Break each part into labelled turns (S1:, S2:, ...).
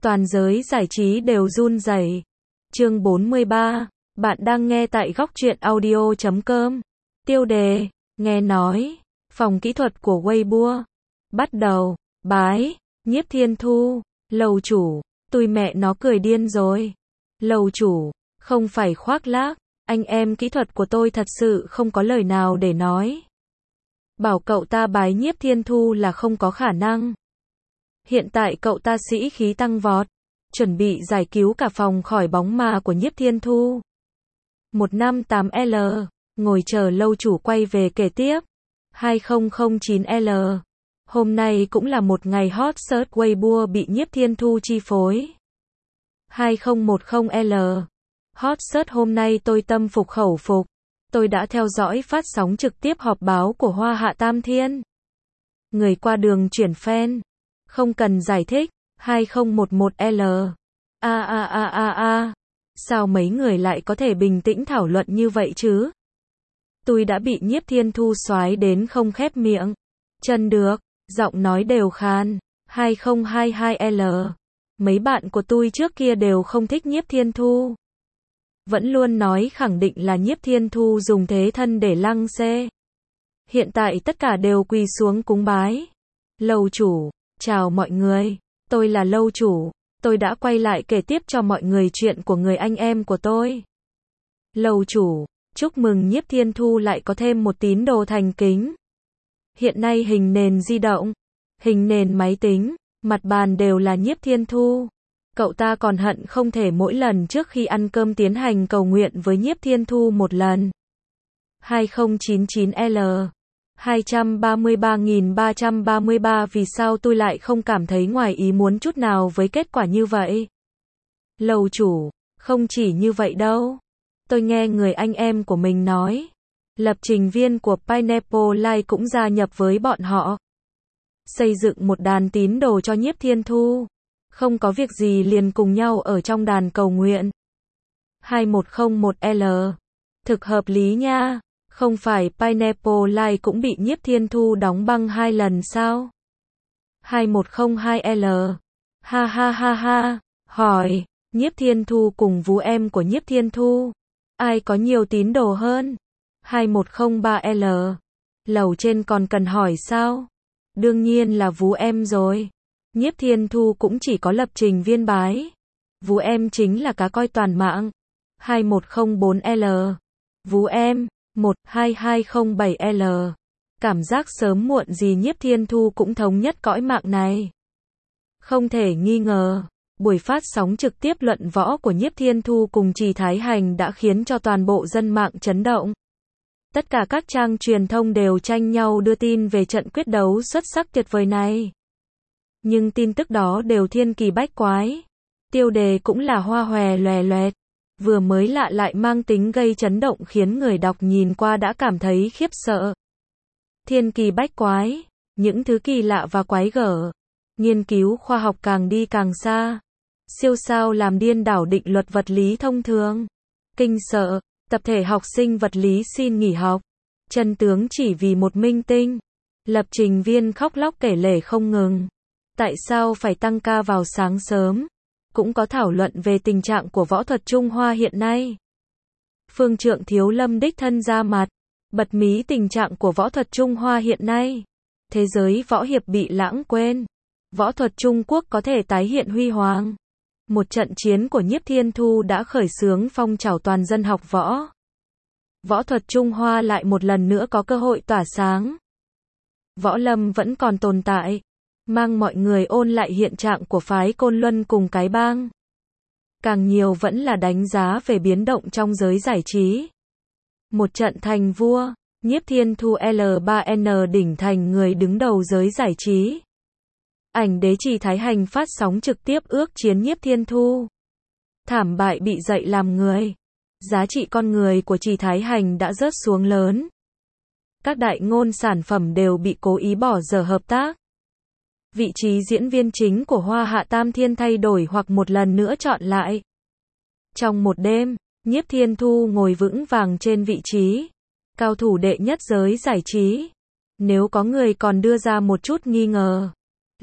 S1: Toàn giới giải trí đều run rẩy. Chương 43, bạn đang nghe tại góc truyện audio.com. Tiêu đề, nghe nói, phòng kỹ thuật của Weibo. Bắt đầu, bái, Nhiếp Thiên Thu, lầu chủ, tui mẹ nó cười điên rồi. Lầu chủ, không phải khoác lác, anh em kỹ thuật của tôi thật sự không có lời nào để nói. Bảo cậu ta bái Nhiếp Thiên Thu là không có khả năng. Hiện tại cậu ta sĩ khí tăng vọt, chuẩn bị giải cứu cả phòng khỏi bóng ma của Nhiếp Thiên Thu. 158L, ngồi chờ lâu chủ quay về kể tiếp. 2009L, hôm nay cũng là một ngày hot search Weibo bị Nhiếp Thiên Thu chi phối. 2010L, hot search hôm nay tôi tâm phục khẩu phục. Tôi đã theo dõi phát sóng trực tiếp họp báo của Hoa Hạ Tam Thiên. Người qua đường chuyển fan. Không cần giải thích. 2011L. Sao mấy người lại có thể bình tĩnh thảo luận như vậy chứ? Tôi đã bị Nhiếp Thiên Thu xoái đến không khép miệng. Chân được, giọng nói đều khan. 2022L. Mấy bạn của tôi trước kia đều không thích Nhiếp Thiên Thu. Vẫn luôn nói khẳng định là Nhiếp Thiên Thu dùng thế thân để lăng xê. Hiện tại tất cả đều quỳ xuống cúng bái. Lầu chủ, chào mọi người, tôi là lâu chủ, tôi đã quay lại kể tiếp cho mọi người chuyện của người anh em của tôi. Lầu chủ, chúc mừng Nhiếp Thiên Thu lại có thêm một tín đồ thành kính. Hiện nay hình nền di động, hình nền máy tính, mặt bàn đều là Nhiếp Thiên Thu. Cậu ta còn hận không thể mỗi lần trước khi ăn cơm tiến hành cầu nguyện với Nhiếp Thiên Thu một lần. 2099L. 233.333 vì sao tôi lại không cảm thấy ngoài ý muốn chút nào với kết quả như vậy? Lầu chủ, không chỉ như vậy đâu. Tôi nghe người anh em của mình nói, lập trình viên của Pineapple Live cũng gia nhập với bọn họ. Xây dựng một đàn tín đồ cho Nhiếp Thiên Thu. Không có việc gì liền cùng nhau ở trong đàn cầu nguyện. 2101L. Thực hợp lý nha. Không phải Pineapple Live cũng bị Nhiếp Thiên Thu đóng băng 2 lần sao? 2102L. Ha. Hỏi, Nhiếp Thiên Thu cùng vú em của Nhiếp Thiên Thu, ai có nhiều tín đồ hơn? 2103L. Lầu trên còn cần hỏi sao? Đương nhiên là vú em rồi. Nhiếp Thiên Thu cũng chỉ có lập trình viên bái. Vú em chính là cá coi toàn mạng. 2104L. Vú em. 12207L. Cảm giác sớm muộn gì Nhiếp Thiên Thu cũng thống nhất cõi mạng này. Không thể nghi ngờ, buổi phát sóng trực tiếp luận võ của Nhiếp Thiên Thu cùng Trì Thái Hành đã khiến cho toàn bộ dân mạng chấn động. Tất cả các trang truyền thông đều tranh nhau đưa tin về trận quyết đấu xuất sắc tuyệt vời này. Nhưng tin tức đó đều thiên kỳ bách quái. Tiêu đề cũng là hoa hòe loè loẹt. Vừa mới lạ lại mang tính gây chấn động khiến người đọc nhìn qua đã cảm thấy khiếp sợ. Thiên kỳ bách quái, những thứ kỳ lạ và quái gở. Nghiên cứu khoa học càng đi càng xa. Siêu sao làm điên đảo định luật vật lý thông thường. Kinh sợ, tập thể học sinh vật lý xin nghỉ học. Chân tướng chỉ vì một minh tinh. Lập trình viên khóc lóc kể lể không ngừng. Tại sao phải tăng ca vào sáng sớm? Cũng có thảo luận về tình trạng của võ thuật Trung Hoa hiện nay. Phương Trượng Thiếu Lâm đích thân ra mặt, bật mí tình trạng của võ thuật Trung Hoa hiện nay. Thế giới võ hiệp bị lãng quên. Võ thuật Trung Quốc có thể tái hiện huy hoàng. Một trận chiến của Nhiếp Thiên Thu đã khởi xướng phong trào toàn dân học võ. Võ thuật Trung Hoa lại một lần nữa có cơ hội tỏa sáng. Võ lâm vẫn còn tồn tại. Mang mọi người ôn lại hiện trạng của phái Côn Luân cùng cái bang. Càng nhiều vẫn là đánh giá về biến động trong giới giải trí. Một trận thành vua, Nhiếp Thiên Thu L3N đỉnh thành người đứng đầu giới giải trí. Ảnh đế Trì Thái Hành phát sóng trực tiếp ước chiến Nhiếp Thiên Thu. Thảm bại bị dạy làm người. Giá trị con người của Trì Thái Hành đã rớt xuống lớn. Các đại ngôn sản phẩm đều bị cố ý bỏ dở hợp tác. Vị trí diễn viên chính của Hoa Hạ Tam Thiên thay đổi hoặc một lần nữa chọn lại. Trong một đêm, Nhiếp Thiên Thu ngồi vững vàng trên vị trí cao thủ đệ nhất giới giải trí. Nếu có người còn đưa ra một chút nghi ngờ,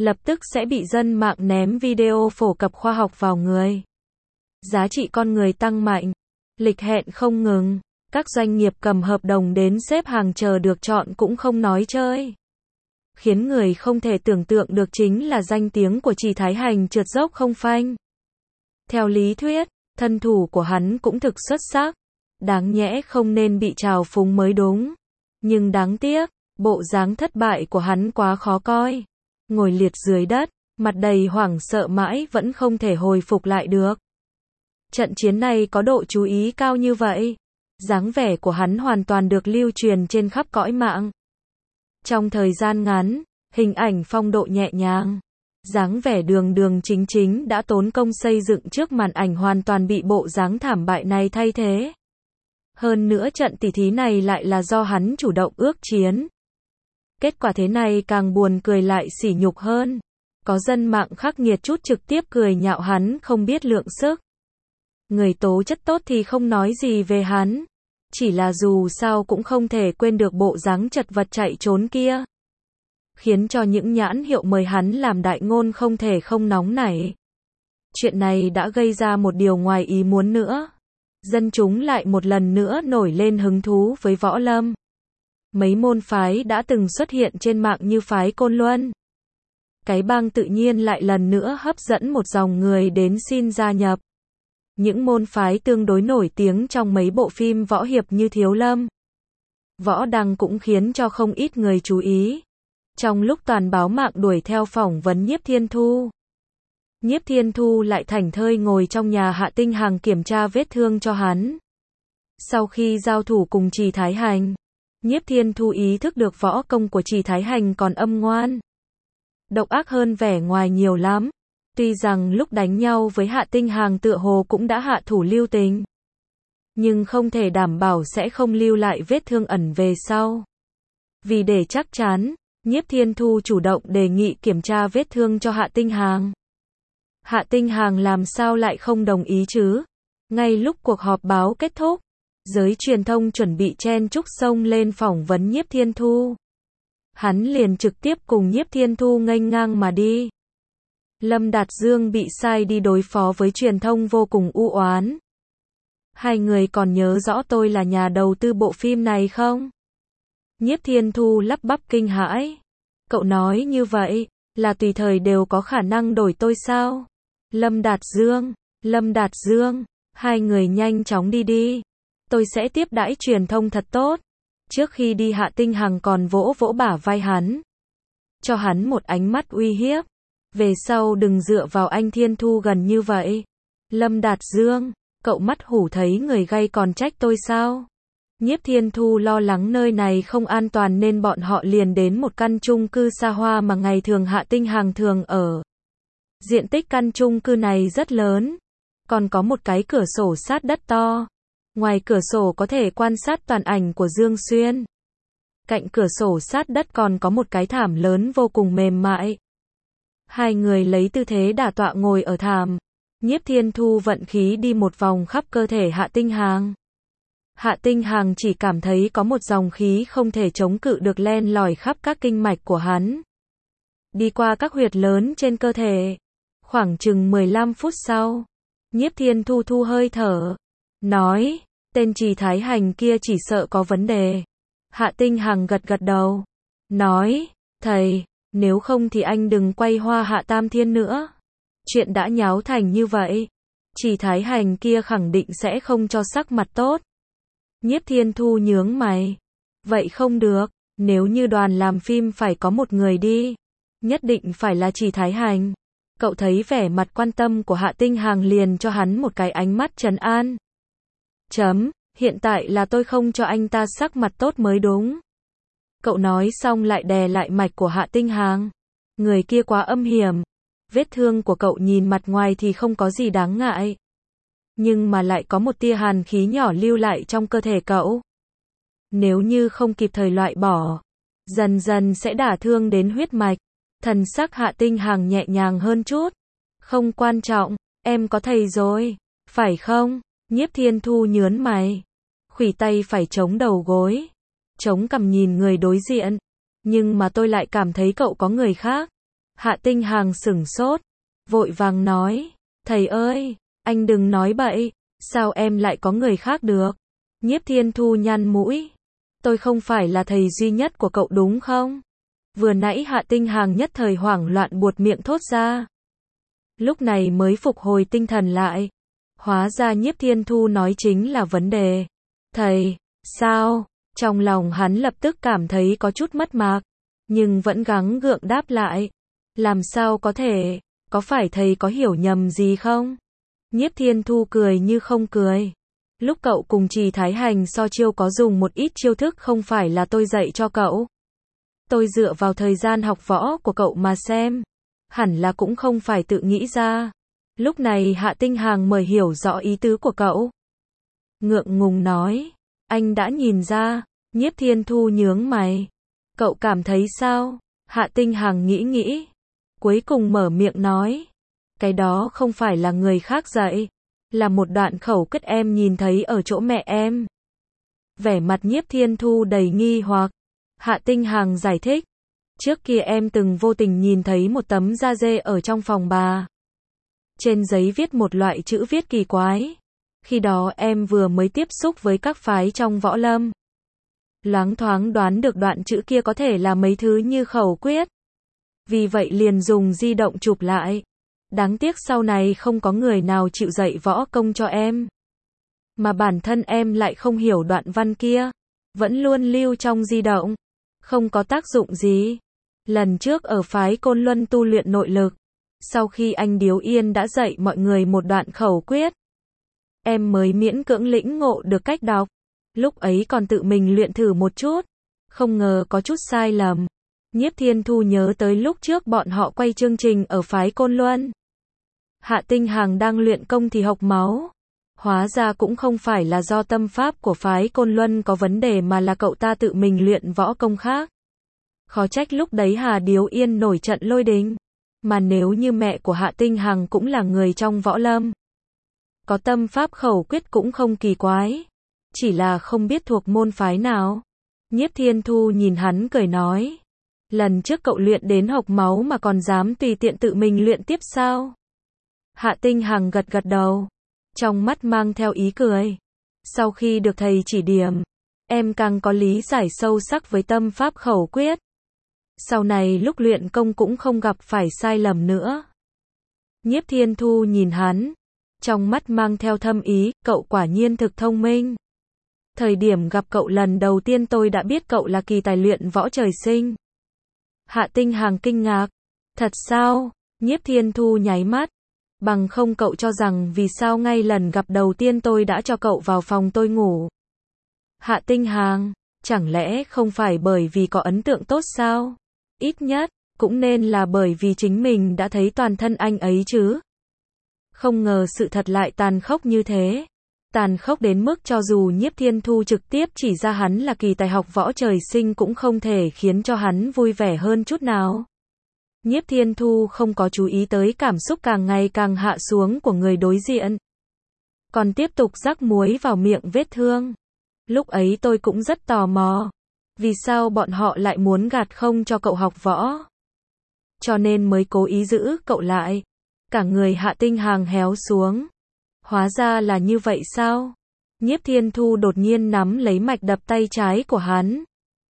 S1: lập tức sẽ bị dân mạng ném video phổ cập khoa học vào người. Giá trị con người tăng mạnh, lịch hẹn không ngừng, các doanh nghiệp cầm hợp đồng đến xếp hàng chờ được chọn cũng không nói chơi. Khiến người không thể tưởng tượng được chính là danh tiếng của Trì Thái Hành trượt dốc không phanh. Theo lý thuyết, thân thủ của hắn cũng thực xuất sắc, đáng nhẽ không nên bị trào phúng mới đúng. Nhưng đáng tiếc, bộ dáng thất bại của hắn quá khó coi. Ngồi liệt dưới đất, mặt đầy hoảng sợ mãi vẫn không thể hồi phục lại được. Trận chiến này có độ chú ý cao như vậy. Dáng vẻ của hắn hoàn toàn được lưu truyền trên khắp cõi mạng. Trong thời gian ngắn, hình ảnh phong độ nhẹ nhàng, dáng vẻ đường đường chính chính đã tốn công xây dựng trước màn ảnh hoàn toàn bị bộ dáng thảm bại này thay thế. Hơn nữa trận tỉ thí này lại là do hắn chủ động ước chiến. Kết quả thế này càng buồn cười lại sỉ nhục hơn. Có dân mạng khắc nghiệt chút trực tiếp cười nhạo hắn không biết lượng sức. Người tố chất tốt thì không nói gì về hắn. Chỉ là dù sao cũng không thể quên được bộ dáng chật vật chạy trốn kia. Khiến cho những nhãn hiệu mời hắn làm đại ngôn không thể không nóng nảy. Chuyện này đã gây ra một điều ngoài ý muốn nữa. Dân chúng lại một lần nữa nổi lên hứng thú với võ lâm. Mấy môn phái đã từng xuất hiện trên mạng như phái Côn Luân. Cái bang tự nhiên lại lần nữa hấp dẫn một dòng người đến xin gia nhập. Những môn phái tương đối nổi tiếng trong mấy bộ phim võ hiệp như Thiếu Lâm, Võ Đăng cũng khiến cho không ít người chú ý. Trong lúc toàn báo mạng đuổi theo phỏng vấn Nhiếp Thiên Thu, Nhiếp Thiên Thu lại thảnh thơi ngồi trong nhà Hạ Tinh Hằng kiểm tra vết thương cho hắn. Sau khi giao thủ cùng Trì Thái Hành, Nhiếp Thiên Thu ý thức được võ công của Trì Thái Hành còn âm ngoan, độc ác hơn vẻ ngoài nhiều lắm. Tuy rằng lúc đánh nhau với Hạ Tinh Hằng tựa hồ cũng đã hạ thủ lưu tình, nhưng không thể đảm bảo sẽ không lưu lại vết thương ẩn về sau. Vì để chắc chắn, Nhiếp Thiên Thu chủ động đề nghị kiểm tra vết thương cho Hạ Tinh Hằng. Hạ Tinh Hằng làm sao lại không đồng ý chứ? Ngay lúc cuộc họp báo kết thúc, giới truyền thông chuẩn bị chen chúc xông lên phỏng vấn Nhiếp Thiên Thu. Hắn liền trực tiếp cùng Nhiếp Thiên Thu nghênh ngang mà đi. Lâm Đạt Dương bị sai đi đối phó với truyền thông vô cùng u oán. Hai người còn nhớ rõ tôi là nhà đầu tư bộ phim này không? Nhiếp Thiên Thu lắp bắp kinh hãi. Cậu nói như vậy, là tùy thời đều có khả năng đổi tôi sao? Lâm Đạt Dương, hai người nhanh chóng đi đi. Tôi sẽ tiếp đãi truyền thông thật tốt. Trước khi đi Hạ Tinh Hằng còn vỗ vỗ bả vai hắn, cho hắn một ánh mắt uy hiếp. Về sau đừng dựa vào anh Thiên Thu gần như vậy. Lâm Đạt Dương, cậu mắt hủ thấy người gay còn trách tôi sao? Nhiếp Thiên Thu lo lắng nơi này không an toàn nên bọn họ liền đến một căn chung cư xa hoa mà ngày thường Hạ Tinh Hằng thường ở. Diện tích căn chung cư này rất lớn, còn có một cái cửa sổ sát đất to. Ngoài cửa sổ có thể quan sát toàn ảnh của Dương Xuyên. Cạnh cửa sổ sát đất còn có một cái thảm lớn vô cùng mềm mại. Hai người lấy tư thế đả tọa ngồi ở thảm. Nhiếp Thiên Thu vận khí đi một vòng khắp cơ thể Hạ Tinh Hằng. Hạ Tinh Hằng chỉ cảm thấy có một dòng khí không thể chống cự được len lỏi khắp các kinh mạch của hắn, đi qua các huyệt lớn trên cơ thể. Khoảng chừng 15 phút sau, Nhiếp Thiên Thu thu hơi thở, nói, tên Trì Thái Hành kia chỉ sợ có vấn đề. Hạ Tinh Hằng gật gật đầu, nói, thầy, nếu không thì anh đừng quay Hoa Hạ Tam Thiên nữa. Chuyện đã nháo thành như vậy, Trì Thái Hành kia khẳng định sẽ không cho sắc mặt tốt. Nhiếp Thiên Thu nhướng mày, vậy không được, nếu như đoàn làm phim phải có một người đi, nhất định phải là Trì Thái Hành. Cậu thấy vẻ mặt quan tâm của Hạ Tinh Hằng liền cho hắn một cái ánh mắt trấn an. Hiện tại là tôi không cho anh ta sắc mặt tốt mới đúng. Cậu nói xong lại đè lại mạch của Hạ Tinh Hằng. Người kia quá âm hiểm. Vết thương của cậu nhìn mặt ngoài thì không có gì đáng ngại, nhưng mà lại có một tia hàn khí nhỏ lưu lại trong cơ thể cậu. Nếu như không kịp thời loại bỏ, dần dần sẽ đả thương đến huyết mạch. Thần sắc Hạ Tinh Hằng nhẹ nhàng hơn chút. Không quan trọng, em có thầy rồi, phải không? Nhiếp Thiên Thu nhớn mày, khuỷu tay phải chống đầu gối, chống cằm nhìn người đối diện. Nhưng mà tôi lại cảm thấy cậu có người khác. Hạ Tinh Hằng sửng sốt, vội vàng nói, thầy ơi, anh đừng nói bậy, sao em lại có người khác được? Nhiếp Thiên Thu nhăn mũi, tôi không phải là thầy duy nhất của cậu đúng không? Vừa nãy Hạ Tinh Hằng nhất thời hoảng loạn buột miệng thốt ra. Lúc này mới phục hồi tinh thần lại. Hóa ra Nhiếp Thiên Thu nói chính là vấn đề. Thầy, sao? Trong lòng hắn lập tức cảm thấy có chút mất mát, nhưng vẫn gắng gượng đáp lại. Làm sao có thể, có phải thầy có hiểu nhầm gì không? Nhiếp Thiên Thu cười như không cười. Lúc cậu cùng Trì Thái Hành so chiêu có dùng một ít chiêu thức không phải là tôi dạy cho cậu. Tôi dựa vào thời gian học võ của cậu mà xem. Hẳn là cũng không phải tự nghĩ ra. Lúc này Hạ Tinh Hằng mới hiểu rõ ý tứ của cậu. Ngượng ngùng nói, anh đã nhìn ra. Nhiếp Thiên Thu nhướng mày. Cậu cảm thấy sao? Hạ Tinh Hằng nghĩ nghĩ. Cuối cùng mở miệng nói. Cái đó không phải là người khác dạy. Là một đoạn khẩu quyết em nhìn thấy ở chỗ mẹ em. Vẻ mặt Nhiếp Thiên Thu đầy nghi hoặc. Hạ Tinh Hằng giải thích. Trước kia em từng vô tình nhìn thấy một tấm da dê ở trong phòng bà. Trên giấy viết một loại chữ viết kỳ quái. Khi đó em vừa mới tiếp xúc với các phái trong võ lâm. Loáng thoáng đoán được đoạn chữ kia có thể là mấy thứ như khẩu quyết. Vì vậy liền dùng di động chụp lại. Đáng tiếc sau này không có người nào chịu dạy võ công cho em. Mà bản thân em lại không hiểu đoạn văn kia. Vẫn luôn lưu trong di động. Không có tác dụng gì. Lần trước ở phái Côn Luân tu luyện nội lực. Sau khi anh Điếu Yên đã dạy mọi người một đoạn khẩu quyết. Em mới miễn cưỡng lĩnh ngộ được cách đọc. Lúc ấy còn tự mình luyện thử một chút. Không ngờ có chút sai lầm. Nhiếp Thiên Thu nhớ tới lúc trước bọn họ quay chương trình ở phái Côn Luân. Hạ Tinh Hằng đang luyện công thì hộc máu. Hóa ra cũng không phải là do tâm pháp của phái Côn Luân có vấn đề mà là cậu ta tự mình luyện võ công khác. Khó trách lúc đấy Hà Điếu Yên nổi trận lôi đình. Mà nếu như mẹ của Hạ Tinh Hằng cũng là người trong võ lâm. Có tâm pháp khẩu quyết cũng không kỳ quái. Chỉ là không biết thuộc môn phái nào. Nhiếp Thiên Thu nhìn hắn cười nói. Lần trước cậu luyện đến hộc máu mà còn dám tùy tiện tự mình luyện tiếp sao? Hạ Tinh Hằng gật gật đầu. Trong mắt mang theo ý cười. Sau khi được thầy chỉ điểm, em càng có lý giải sâu sắc với tâm pháp khẩu quyết. Sau này lúc luyện công cũng không gặp phải sai lầm nữa. Nhiếp Thiên Thu nhìn hắn. Trong mắt mang theo thâm ý, cậu quả nhiên thực thông minh. Thời điểm gặp cậu lần đầu tiên tôi đã biết cậu là kỳ tài luyện võ trời sinh. Hạ Tinh Hằng kinh ngạc. Thật sao? Nhiếp Thiên Thu nháy mắt. Bằng không cậu cho rằng vì sao ngay lần gặp đầu tiên tôi đã cho cậu vào phòng tôi ngủ. Hạ Tinh Hằng, chẳng lẽ không phải bởi vì có ấn tượng tốt sao? Ít nhất, cũng nên là bởi vì chính mình đã thấy toàn thân anh ấy chứ. Không ngờ sự thật lại tàn khốc như thế. Tàn khốc đến mức cho dù Nhiếp Thiên Thu trực tiếp chỉ ra hắn là kỳ tài học võ trời sinh cũng không thể khiến cho hắn vui vẻ hơn chút nào. Nhiếp Thiên Thu không có chú ý tới cảm xúc càng ngày càng hạ xuống của người đối diện. Còn tiếp tục rắc muối vào miệng vết thương. Lúc ấy tôi cũng rất tò mò. Vì sao bọn họ lại muốn gạt không cho cậu học võ? Cho nên mới cố ý giữ cậu lại. Cả người Hạ Tinh Hằng héo xuống. Hóa ra là như vậy sao? Nhiếp Thiên Thu đột nhiên nắm lấy mạch đập tay trái của hắn.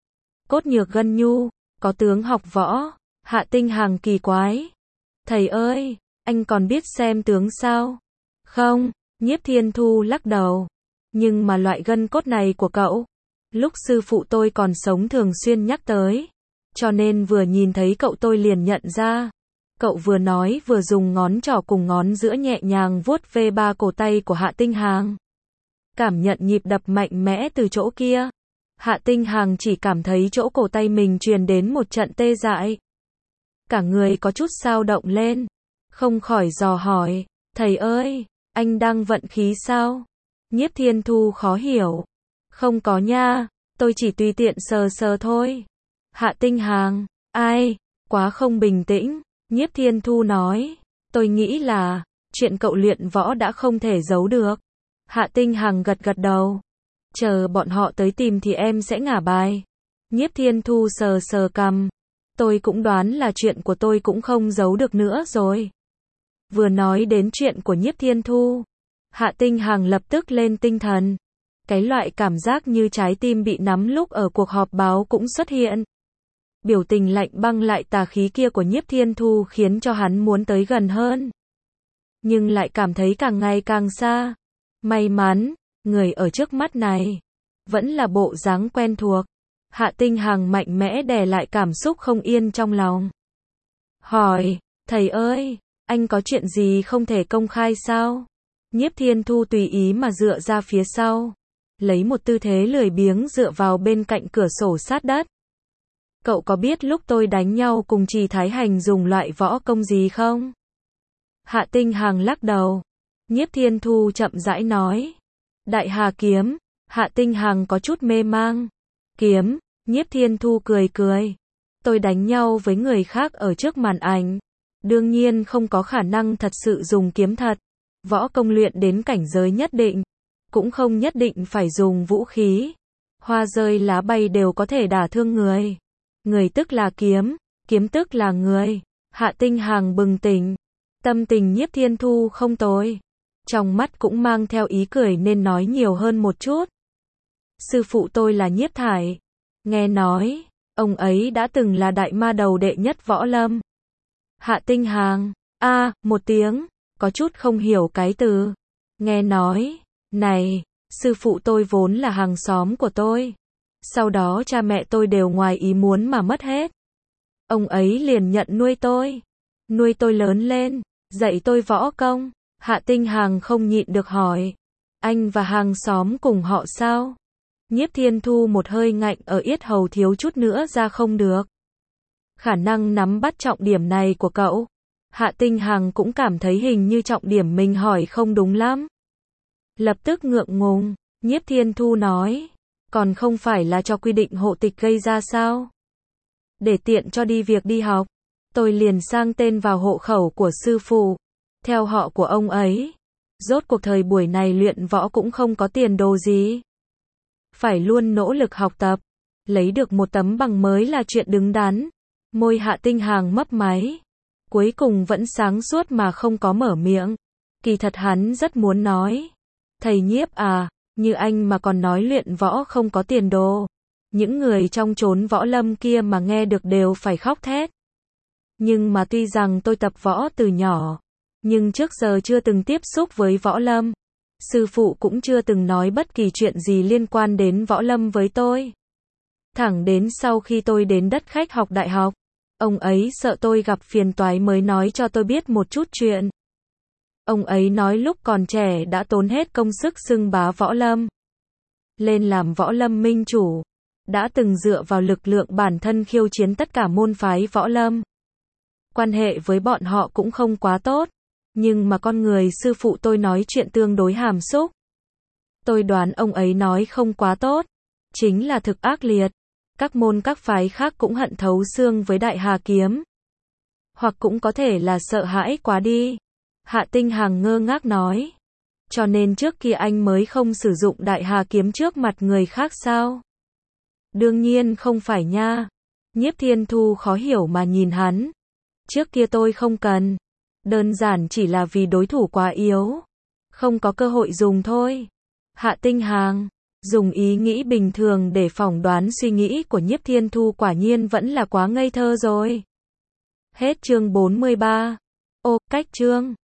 S1: Cốt nhược gân nhu, có tướng học võ. Hạ Tinh Hằng kỳ quái. Thầy ơi, anh còn biết xem tướng sao? Không, Nhiếp Thiên Thu lắc đầu. Nhưng mà loại gân cốt này của cậu, lúc sư phụ tôi còn sống thường xuyên nhắc tới. Cho nên vừa nhìn thấy cậu tôi liền nhận ra. Cậu vừa nói vừa dùng ngón trỏ cùng ngón giữa nhẹ nhàng vuốt ve ba cổ tay của Hạ Tinh Hằng. Cảm nhận nhịp đập mạnh mẽ từ chỗ kia. Hạ Tinh Hằng chỉ cảm thấy chỗ cổ tay mình truyền đến một trận tê dại. Cả người có chút xao động lên. Không khỏi dò hỏi. Thầy ơi, anh đang vận khí sao? Nhiếp Thiên Thu khó hiểu. Không có nha, tôi chỉ tùy tiện sờ sờ thôi. Hạ Tinh Hằng, ai, quá không bình tĩnh. Nhiếp Thiên Thu nói, tôi nghĩ là, chuyện cậu luyện võ đã không thể giấu được. Hạ Tinh Hằng gật gật đầu. Chờ bọn họ tới tìm thì em sẽ ngả bài. Nhiếp Thiên Thu sờ sờ cằm. Tôi cũng đoán là chuyện của tôi cũng không giấu được nữa rồi. Vừa nói đến chuyện của Nhiếp Thiên Thu, Hạ Tinh Hằng lập tức lên tinh thần. Cái loại cảm giác như trái tim bị nắm lúc ở cuộc họp báo cũng xuất hiện. Biểu tình lạnh băng lại tà khí kia của Nhiếp Thiên Thu khiến cho hắn muốn tới gần hơn. Nhưng lại cảm thấy càng ngày càng xa. May mắn, người ở trước mắt này vẫn là bộ dáng quen thuộc. Hạ Tinh Hằng mạnh mẽ đè lại cảm xúc không yên trong lòng. Hỏi, thầy ơi, anh có chuyện gì không thể công khai sao? Nhiếp Thiên Thu tùy ý mà dựa ra phía sau, lấy một tư thế lười biếng dựa vào bên cạnh cửa sổ sát đất. Cậu có biết lúc tôi đánh nhau cùng Trì Thái Hành dùng loại võ công gì không? Hạ Tinh Hằng lắc đầu. Nhiếp Thiên Thu chậm rãi nói. Đại Hà kiếm. Hạ Tinh Hằng có chút mê mang. Kiếm. Nhiếp Thiên Thu cười cười. Tôi đánh nhau với người khác ở trước màn ảnh. Đương nhiên không có khả năng thật sự dùng kiếm thật. Võ công luyện đến cảnh giới nhất định. Cũng không nhất định phải dùng vũ khí. Hoa rơi lá bay đều có thể đả thương người. Người tức là kiếm. Kiếm tức là người. Hạ Tinh Hằng bừng tỉnh. Tâm tình Nhiếp Thiên Thu không tồi. Trong mắt cũng mang theo ý cười nên nói nhiều hơn một chút. Sư phụ tôi là Nhiếp Thải. Nghe nói, ông ấy đã từng là đại ma đầu đệ nhất võ lâm. Hạ Tinh Hằng, một tiếng, có chút không hiểu cái từ. Nghe nói, này, sư phụ tôi vốn là hàng xóm của tôi. Sau đó cha mẹ tôi đều ngoài ý muốn mà mất hết. Ông ấy liền nhận nuôi tôi lớn lên, dạy tôi võ công. Hạ Tinh Hằng không nhịn được hỏi, anh và hàng xóm cùng họ sao? Nhiếp Thiên Thu một hơi ngạnh ở yết hầu thiếu chút nữa ra không được. Khả năng nắm bắt trọng điểm này của cậu. Hạ Tinh Hằng cũng cảm thấy hình như trọng điểm mình hỏi không đúng lắm. Lập tức ngượng ngùng, Nhiếp Thiên Thu nói, còn không phải là cho quy định hộ tịch gây ra sao? Để tiện cho đi việc đi học, tôi liền sang tên vào hộ khẩu của sư phụ, theo họ của ông ấy. Rốt cuộc thời buổi này luyện võ cũng không có tiền đồ gì. Phải luôn nỗ lực học tập, lấy được một tấm bằng mới là chuyện đứng đắn. Môi Hạ Tinh Hằng mấp máy, cuối cùng vẫn sáng suốt mà không có mở miệng. Kỳ thật hắn rất muốn nói, thầy Nhiếp à, như anh mà còn nói luyện võ không có tiền đồ. Những người trong chốn võ lâm kia mà nghe được đều phải khóc thét. Nhưng mà tuy rằng tôi tập võ từ nhỏ, nhưng trước giờ chưa từng tiếp xúc với võ lâm. Sư phụ cũng chưa từng nói bất kỳ chuyện gì liên quan đến võ lâm với tôi. Thẳng đến sau khi tôi đến đất khách học đại học, ông ấy sợ tôi gặp phiền toái mới nói cho tôi biết một chút chuyện. Ông ấy nói lúc còn trẻ đã tốn hết công sức xưng bá võ lâm, lên làm võ lâm minh chủ, đã từng dựa vào lực lượng bản thân khiêu chiến tất cả môn phái võ lâm. Quan hệ với bọn họ cũng không quá tốt, nhưng mà con người sư phụ tôi nói chuyện tương đối hàm xúc. Tôi đoán ông ấy nói không quá tốt, chính là thực ác liệt. Các môn các phái khác cũng hận thấu xương với Đại Hà kiếm. Hoặc cũng có thể là sợ hãi quá đi. Hạ Tinh Hằng ngơ ngác nói. Cho nên trước kia anh mới không sử dụng Đại Hà kiếm trước mặt người khác sao? Đương nhiên không phải nha. Nhiếp Thiên Thu khó hiểu mà nhìn hắn. Trước kia tôi không cần. Đơn giản chỉ là vì đối thủ quá yếu. Không có cơ hội dùng thôi. Hạ Tinh Hằng dùng ý nghĩ bình thường để phỏng đoán suy nghĩ của Nhiếp Thiên Thu quả nhiên vẫn là quá ngây thơ rồi. Hết chương 43. Cách chương